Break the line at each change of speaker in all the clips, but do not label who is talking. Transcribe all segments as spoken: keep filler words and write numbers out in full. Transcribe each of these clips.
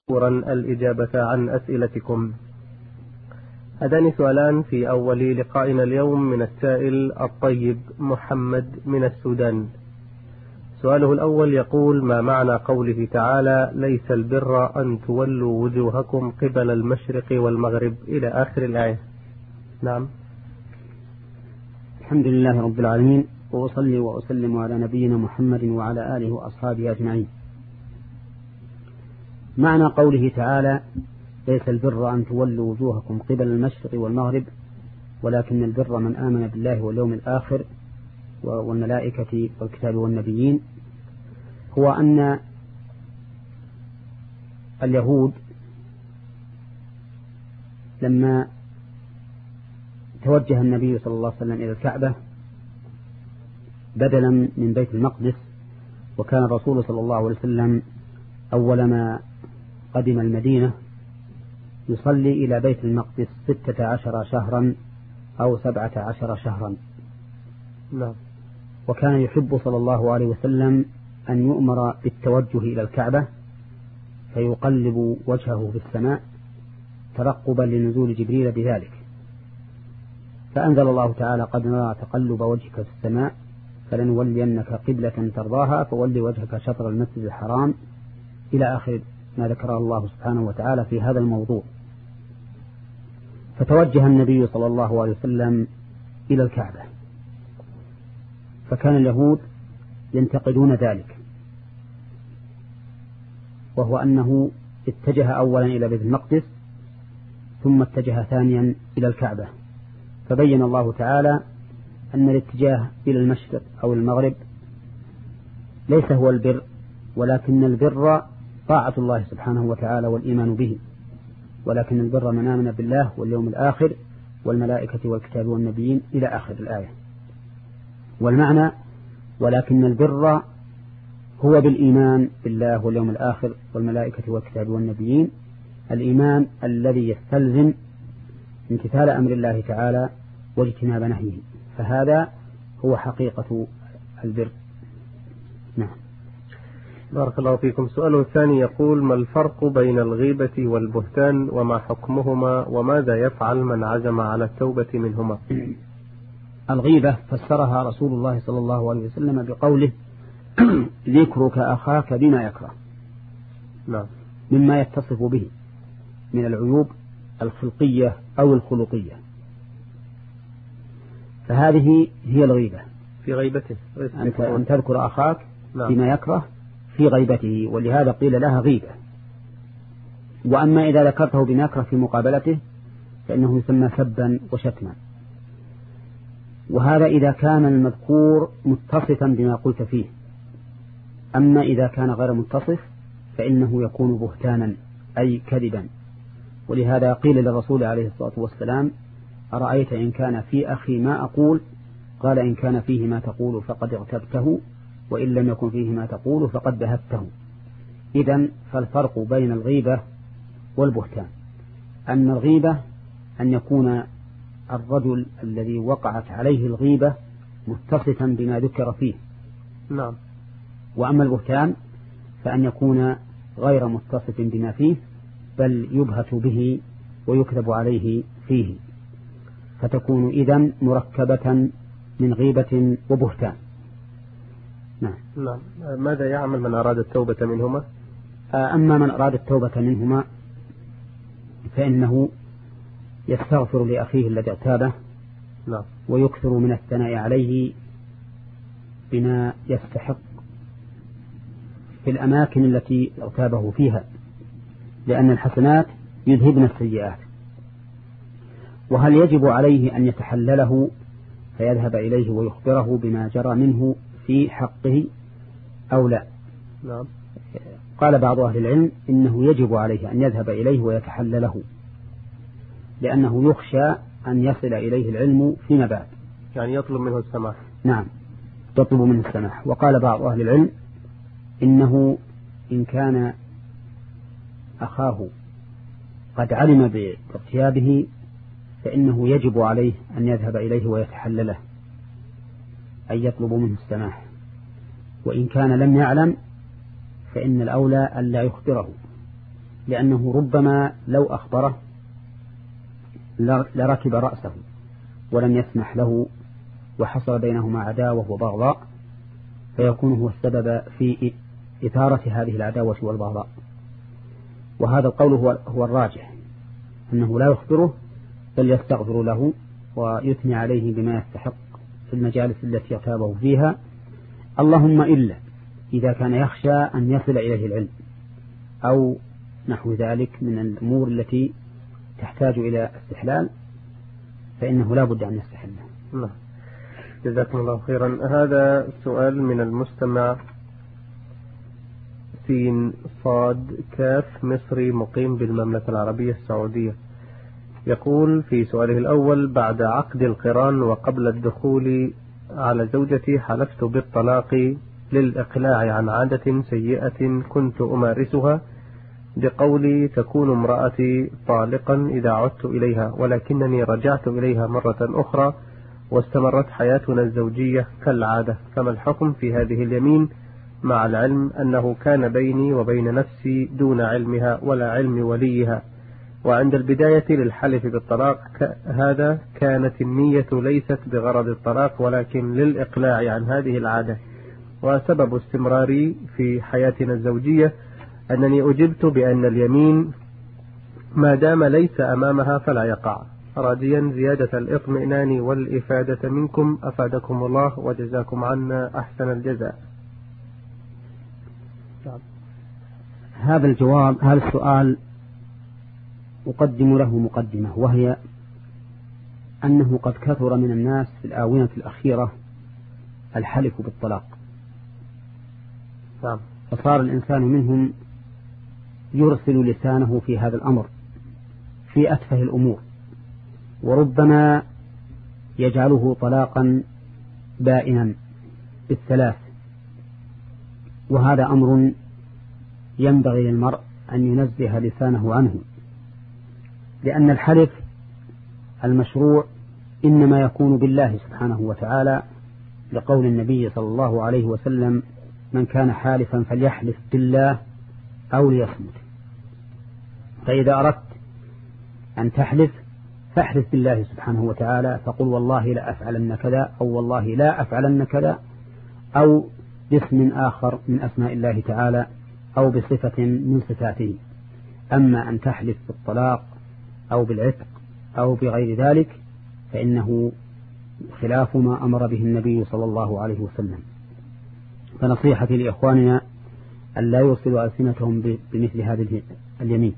مشكورا الإجابة عن أسئلتكم. هذان سؤالان في أول لقائنا اليوم من السائل الطيب محمد من السودان. سؤاله الأول يقول: ما معنى قوله تعالى: ليس البر أن تولوا وجوهكم قبل المشرق والمغرب إلى آخر الآية؟ نعم.
الحمد لله رب العالمين، وأصلي وأسلم على نبينا محمد وعلى آله وأصحابه أجمعين. معنى قوله تعالى: ليس البر أن تولوا وجوهكم قبل المشرق والمغرب ولكن البر من آمن بالله واليوم الآخر والملائكة والكتاب والنبيين، هو أن اليهود لما توجه النبي صلى الله عليه وسلم إلى الكعبة بدلا من بيت المقدس، وكان الرسول صلى الله عليه وسلم أول ما قدم المدينة يصلي إلى بيت المقدس ستة عشر شهرا أو سبعة عشر شهرا.
نعم.
وكان يحب صلى الله عليه وسلم أن يؤمر بالتوجه إلى الكعبة فيقلب وجهه في السماء ترقبا لنزول جبريل بذلك، فأنزل الله تعالى: قد نرى تقلب وجهك في السماء فلنولينك قبلة ترضاها فولي وجهك شطر المسجد الحرام، إلى آخر ما ذكره الله سبحانه وتعالى في هذا الموضوع. فتوجه النبي صلى الله عليه وسلم إلى الكعبة، فكان اليهود ينتقدون ذلك، وهو أنه اتجه أولا إلى بيت المقدس ثم اتجه ثانيا إلى الكعبة، فبين الله تعالى أن الاتجاه إلى المشرق أو المغرب ليس هو البر، ولكن البر طاعة الله سبحانه وتعالى والإيمان به، ولكن البر من آمن بالله واليوم الآخر والملائكة والكتاب والنبيين إلى آخر الآية. والمعنى: ولكن البر هو بالإيمان بالله واليوم الآخر والملائكة والكتاب والنبيين، الإيمان الذي يستلزم امتثال أمر الله تعالى واجتناب نهيه، فهذا هو حقيقة البر. نعم.
بارك الله فيكم. سؤاله الثاني يقول: ما الفرق بين الغيبة والبهتان وما حكمهما وماذا يفعل من عزم على التوبة منهما؟
الغيبة فسرها رسول الله صلى الله عليه وسلم بقوله: ذكرك أخاك بما يكره.
نعم.
مما يتصف به من العيوب الخلقية أو الخلقية، فهذه هي الغيبة في غيبته، أن تذكر أخاك نعم. بما يكره في غيبته، ولهذا قيل لها غيبة. وأما إذا ذكرته بما يكره في مقابلته فإنه يسمى سبا وشتما، وهذا إذا كان المذكور متصفا بما قلت فيه. أما إذا كان غير متصف فإنه يكون بهتانا أي كذبا، ولهذا قيل للرسول عليه الصلاة والسلام: أرأيت إن كان في أخي ما أقول؟ قال: إن كان فيه ما تقول فقد اغتبته، وإن لم يكن فيه ما تقول فقد بهته. إذن فالفرق بين الغيبة والبهتان أن الغيبة أن يكون الرجل الذي وقعت عليه الغيبة متصفا بما ذكر فيه.
نعم.
وأما البهتان فأن يكون غير متصف بما فيه بل يبهت به ويكذب عليه فيه، فتكون إذن مركبة من غيبة وبهتان. نعم.
نعم. ماذا يعمل من أراد التوبة منهما؟
أما من أراد التوبة منهما فإنه يستغفر لأخيه الذي اغتابه
نعم.
ويكثر من الثناء عليه بما يستحق في الأماكن التي اغتابه فيها، لأن الحسنات يذهبن السيئات. وهل يجب عليه أن يتحلله فيذهب إليه ويخبره بما جرى منه في حقه أو لا؟
نعم.
قال بعض أهل العلم إنه يجب عليه أن يذهب إليه ويتحلله، لأنه يخشى أن يصل إليه العلم فيما بعد،
يعني يطلب منه السماح.
نعم، يطلب منه السماح. وقال بعض أهل العلم إنه إن كان أخاه قد علم باغتيابه فإنه يجب عليه أن يذهب إليه ويتحلله، أن يطلب منه السماح. وإن كان لم يعلم فإن الأولى ألا يخبره، لأنه ربما لو أخبره لركب رأسه ولم يسمح له، وحصل بينهما عداوة وبغضاء، فيكون هو السبب في إثارة هذه العداوة والبغضاء. وهذا القول هو, هو الراجح، أنه لا يخبره بل يستغفر له ويثني عليه بما يستحق في المجالس التي يغتابه فيها، اللهم إلا إذا كان يخشى أن يصل إليه العلم أو نحو ذلك من الأمور التي تحتاج إلى استحلال، فإنه لا بد أن يستحله.
نعم، جزاكم الله خيرا. هذا سؤال من المستمع سين صاد كاف مصري مقيم بالمملكة العربية السعودية، يقول في سؤاله الأول: بعد عقد القران وقبل الدخول على زوجتي حلفت بالطلاق للإقلاع عن عادة سيئة كنت أمارسها بقولي تكون امرأتي طالقا إذا عدت إليها، ولكنني رجعت إليها مرة أخرى واستمرت حياتنا الزوجية كالعادة، فما الحكم في هذه اليمين مع العلم أنه كان بيني وبين نفسي دون علمها ولا علم وليها، وعند البداية للحلف بالطلاق هذا كانت النية ليست بغرض الطلاق ولكن للإقلاع عن هذه العادة، وسبب استمراري في حياتنا الزوجية أنني أجبت بأن اليمين ما دام ليس أمامها فلا يقع، راجيا زيادة الإطمئنان والإفادة منكم، أفادكم الله وجزاكم عنا أحسن الجزاء.
هذا الجواب هذا السؤال أقدم له مقدمة، وهي أنه قد كثر من الناس في الآونة الأخيرة الحلف بالطلاق، فصار الإنسان منهم يرسل لسانه في هذا الأمر في أتفه الأمور، وربما يجعله طلاقا بائنا بالثلاث، وهذا أمر ينبغي للمرء أن ينزه لسانه عنه، لأن الحلف المشروع إنما يكون بالله سبحانه وتعالى، لقول النبي صلى الله عليه وسلم: من كان حالفا فليحلف بالله أو ليصمت. فإذا أردت أن تحلف فاحلف بالله سبحانه وتعالى، فقل والله لا أفعلن كذا، أو والله لا أفعلن كذا، أو باسم آخر من أسماء الله تعالى، أو بصفة من صفاته. أما أن تحلف بالطلاق أو بالعتق أو بغير ذلك فإنه خلاف ما أمر به النبي صلى الله عليه وسلم. فنصيحتي لإخواننا أن لا يوصلوا ألسنتهم بمثل هذه اليمين.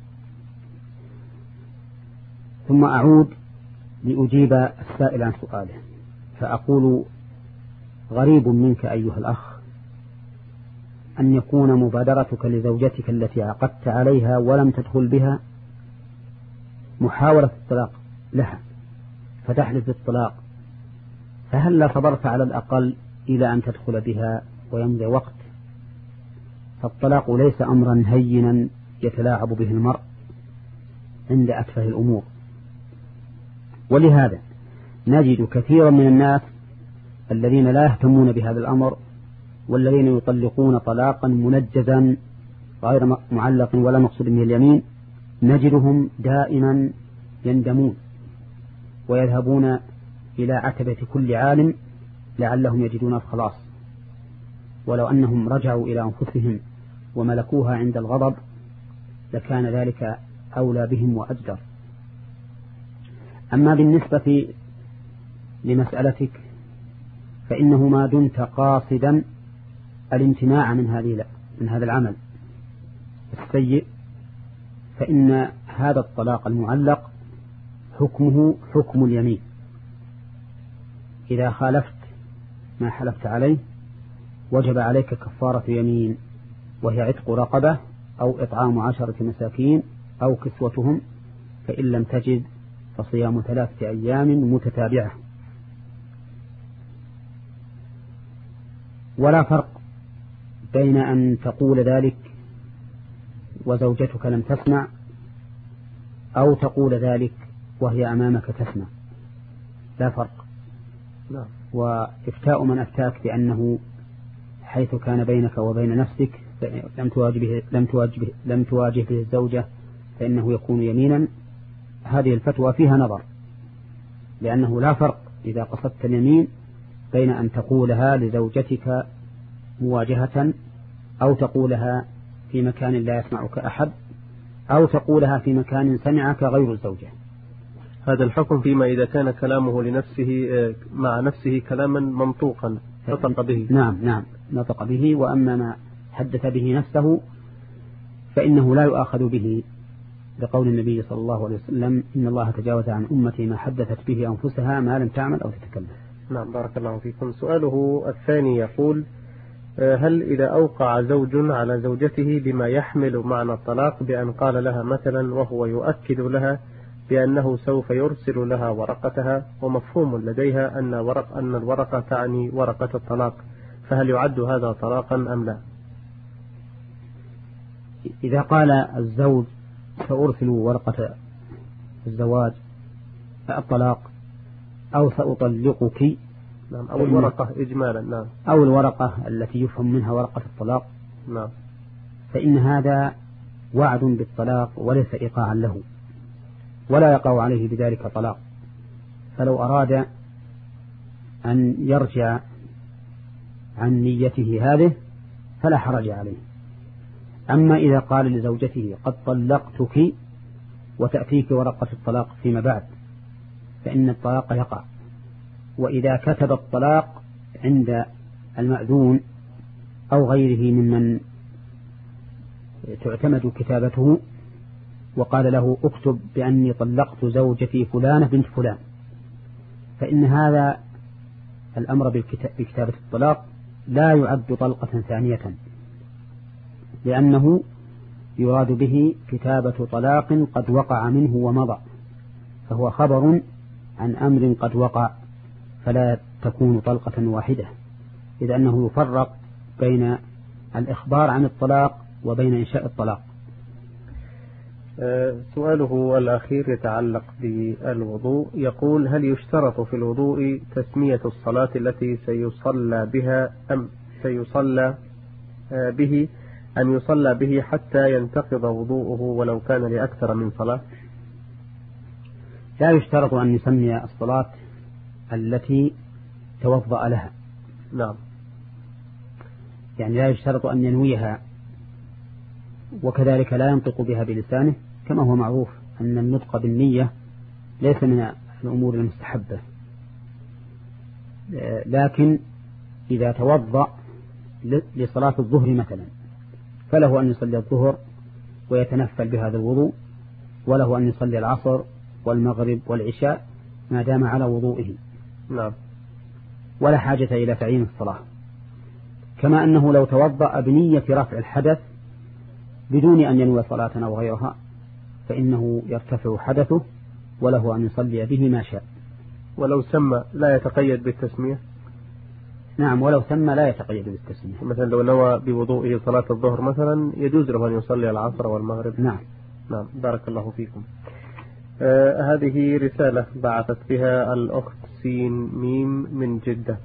ثم أعود لأجيب السائل عن سؤاله، فأقول: غريب منك أيها الأخ أن يكون مبادرتك لزوجتك التي عقدت عليها ولم تدخل بها محاولة الطلاق لها فتحلف بالطلاق، فهل لا صبرت على الأقل إلى أن تدخل بها ويمضي وقت؟ فالطلاق ليس أمرا هينا يتلاعب به المرء عند أتفه الأمور. ولهذا نجد كثيرا من الناس الذين لا يهتمون بهذا الأمر، والذين يطلقون طلاقا منجزا غير معلق ولا مقصود به اليمين، نجدهم دائما يندمون ويذهبون إلى عتبة كل عالم لعلهم يجدون الخلاص، ولو أنهم رجعوا إلى أنفسهم وملكوها عند الغضب لكان ذلك أولى بهم وأجدر. أما بالنسبة لمسألتك فإنه ما دمت قاصدا الامتناع من هذه من هذا العمل السيء فإن هذا الطلاق المعلق حكمه حكم اليمين. إذا خالفت ما حلفت عليه وجب عليك كفارة يمين، وهي عتق رقبة أو إطعام عشرة مساكين أو كسوتهم، فإن لم تجد فصيام ثلاثة أيام متتابعة. ولا فرق بين أن تقول ذلك وزوجتك لم تسمع، أو تقول ذلك وهي أمامك تسمع، لا فرق. وإفتاء من أفتاك بأنه حيث كان بينك وبين نفسك لم تواجه لم تواجه لم تواجه به الزوجة فإنه يكون يمينا. هذه الفتوى فيها نظر، لأنه لا فرق إذا قصدت اليمين بين أن تقولها لزوجتك مواجهة أو تقولها في مكان لا يسمعك أحد أو تقولها في مكان سمعك غير الزوجة.
هذا الحكم فيما إذا كان كلامه لنفسه مع نفسه كلاما منطوقا نطق به.
نعم نعم نطق به. وأما ما حدث به نفسه فإنه لا يؤاخذ به، لقول النبي صلى الله عليه وسلم إن الله تجاوز عن أمتي ما حدثت به أنفسها ما لم تعمل أو تتكلم.
نعم بارك الله فيكم. سؤاله الثاني يقول: هل إذا أوقع زوج على زوجته بما يحمل معنى الطلاق بأن قال لها مثلا وهو يؤكد لها بأنه سوف يرسل لها ورقتها، ومفهوم لديها أن ورق أن الورقة تعني ورقة الطلاق، فهل يعد هذا طلاقا أم لا؟
إذا قال الزوج سأرسل ورقة الزواج الطلاق أو سأطلقك،
نعم، أو الورقة إجمالا، نعم،
أو الورقة التي يفهم منها ورقة الطلاق،
نعم،
فإن هذا وعد بالطلاق وليس إيقاعا له، ولا يقع عليه بذلك طلاق. فلو أراد أن يرجع عن نيته هذه فلا حرج عليه. أما إذا قال لزوجته قد طلقتك وتأتيك ورقة الطلاق فيما بعد فإن الطلاق يقع. وإذا كتب الطلاق عند المأذون أو غيره ممن تعتمد كتابته وقال له اكتب بأني طلقت زوجتي فلانة بنت فلان، فإن هذا الأمر بكتابة الطلاق لا يعد طلقة ثانية، لأنه يراد به كتابة طلاق قد وقع منه ومضى، فهو خبر عن أمر قد وقع، فلا تكون طلقة واحدة، إذ أنه يفرق بين الإخبار عن الطلاق وبين إنشاء الطلاق.
سؤاله الأخير يتعلق بالوضوء، يقول: هل يشترط في الوضوء تسمية الصلاة التي سيصلى بها أم سيصلى به أن يصلى به حتى ينتقض وضوءه ولو كان لأكثر من صلاة؟
لا يشترط أن يسمي الصلاة التي توضأ لها،
نعم،
يعني لا يشترط أن ينويها، وكذلك لا ينطق بها بلسانه، كما هو معروف أن النطق بالنية ليس من الأمور المستحبة. لكن إذا توضأ لصلاة الظهر مثلا فله أن يصلي الظهر ويتنفل بهذا الوضوء، وله أن يصلي العصر والمغرب والعشاء ما دام على وضوئه،
نعم،
ولا حاجة إلى تعيين الصلاة. كما أنه لو توضأ بنية رفع الحدث بدون أن ينوي صلاة أو غيرها فإنه يرتفع حدثه وله أن يصلي به ما شاء.
ولو سمى لا يتقيد بالتسمية؟
نعم، ولو سمى لا يتقيد بالتسمية.
مثلا لو نوى بوضوئه صلاة الظهر مثلا يجوز له أن يصلي العصر والمغرب.
نعم
نعم، بارك الله فيكم. آه هذه رسالة بعثت بها الأخت سين ميم من جدة.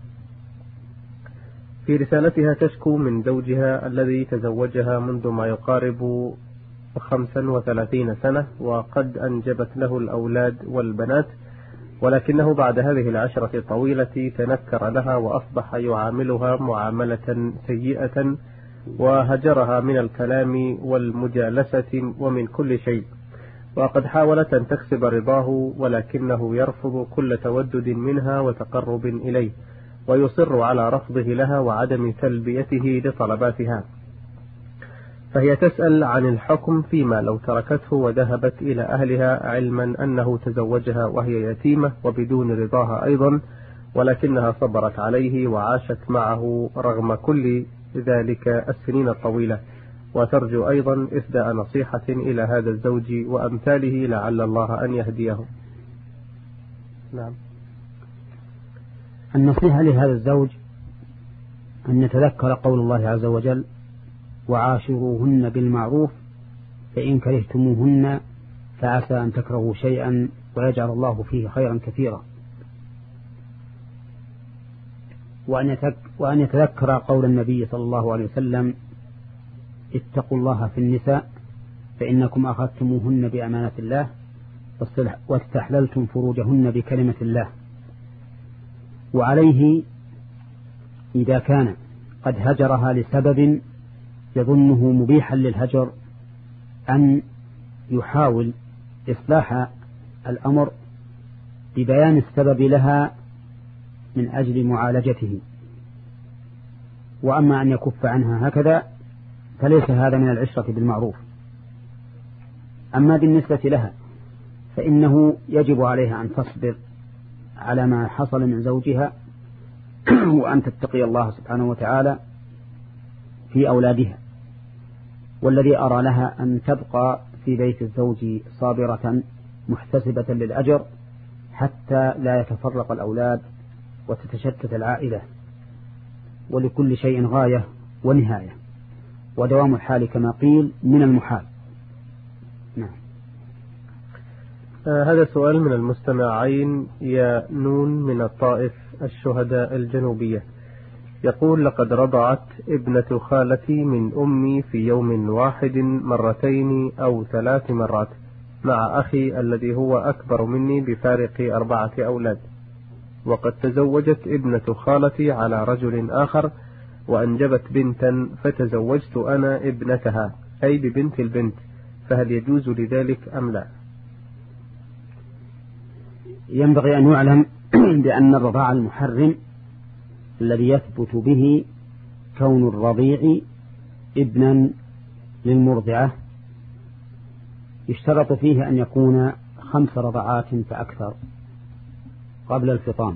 في رسالتها تشكو من زوجها الذي تزوجها منذ ما يقارب خمسا وثلاثين سنة، وقد أنجبت له الأولاد والبنات، ولكنه بعد هذه العشرة الطويلة تنكر لها وأصبح يعاملها معاملة سيئة، وهجرها من الكلام والمجالسة ومن كل شيء، وقد حاولت أن تكسب رضاه ولكنه يرفض كل تودد منها وتقرب إليه، ويصر على رفضه لها وعدم تلبيته لطلباتها. فهي تسأل عن الحكم فيما لو تركته وذهبت إلى أهلها، علما أنه تزوجها وهي يتيمة وبدون رضاها أيضا، ولكنها صبرت عليه وعاشت معه رغم كل ذلك السنين الطويلة، وترجو أيضا إسداء نصيحة إلى هذا الزوج وأمثاله لعل الله أن يهديه. نعم.
النصيحة لهذا الزوج أن يتذكر قول الله عز وجل: وعاشروهن بالمعروف فإن كرهتموهن فعسى أن تكرهوا شيئا ويجعل الله فيه خيرا كثيرا. وأن يتذكر قول النبي صلى الله عليه وسلم: اتقوا الله في النساء فإنكم أخذتموهن بأمانة الله واستحللتم فروجهن بكلمة الله. وعليه إذا كان قد هجرها لسبب يظنه مبيحا للهجر أن يحاول إصلاح الأمر ببيان السبب لها من أجل معالجته. وأما أن يكف عنها هكذا فليس هذا من العشرة بالمعروف. أما بالنسبة لها فإنه يجب عليها أن تصبر على ما حصل من زوجها وأن تتقي الله سبحانه وتعالى في أولادها. والذي أرى لها أن تبقى في بيت الزوج صابرة محتسبة للأجر حتى لا يتفرق الأولاد وتتشتت العائلة، ولكل شيء غاية ونهاية، ودوام الحال كما قيل من المحال. نعم.
آه هذا سؤال من المستمعين يا نون من الطائف الشهداء الجنوبية، يقول: لقد رضعت ابنة خالتي من أمي في يوم واحد مرتين أو ثلاث مرات مع أخي الذي هو أكبر مني بفارق أربعة أولاد، وقد تزوجت ابنة خالتي على رجل آخر وأنجبت بنتا فتزوجت أنا ابنتها أي ببنت البنت، فهل يجوز لذلك أم لا؟
ينبغي أن يعلم بأن الرضاع المحرم الذي يثبت به كون الرضيع ابنا للمرضعة يشترط فيه أن يكون خمس رضعات فأكثر قبل الفطام.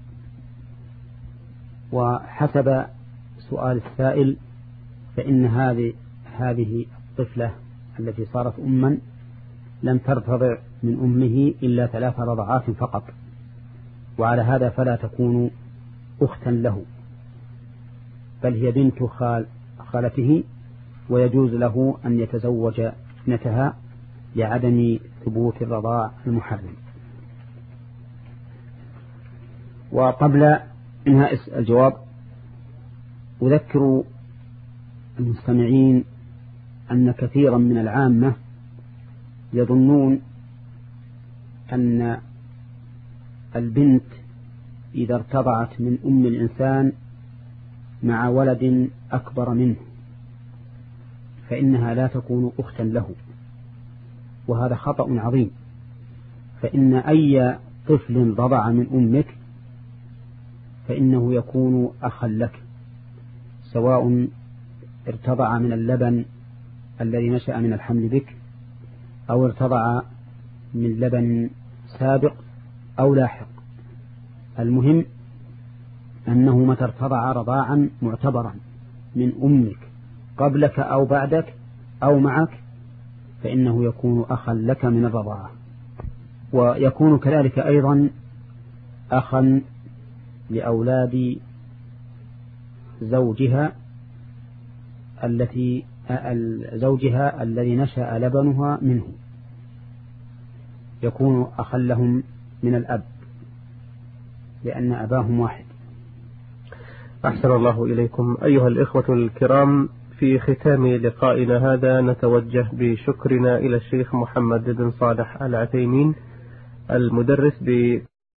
وحسب سؤال السائل فإن هذه هذه الطفلة التي صارت أما لم ترتضع من أمه إلا ثلاث رضعات فقط، وعلى هذا فلا تكون أختا له، بل هي بنت خال خالته، ويجوز له أن يتزوج ابنتها لعدم ثبوت الرضاع المحرم. وقبل انهاء الجواب أذكر المستمعين أن كثيرا من العامة يظنون أن البنت إذا ارتضعت من أم الإنسان مع ولد أكبر منه فإنها لا تكون أختا له، وهذا خطأ عظيم. فإن أي طفل رضع من أمك فإنه يكون أخا لك، سواء ارتضع من اللبن الذي نشأ من الحمل بك أو ارتضع من لبن سابق أو لاحق. المهم أنه متى ارتضع رضاعا معتبرا من أمك قبلك أو بعدك أو معك فإنه يكون أخا لك من الرضاعة، ويكون كذلك أيضا أخا لأولاد زوجها التي زوجها الذي نشأ لبنها منه، يكون أخا لهم من الأب لأن أباهم واحد.
أحسن الله إليكم. أيها الإخوة الكرام، في ختام لقائنا هذا نتوجه بشكرنا إلى الشيخ محمد بن صالح العثيمين المدرس ب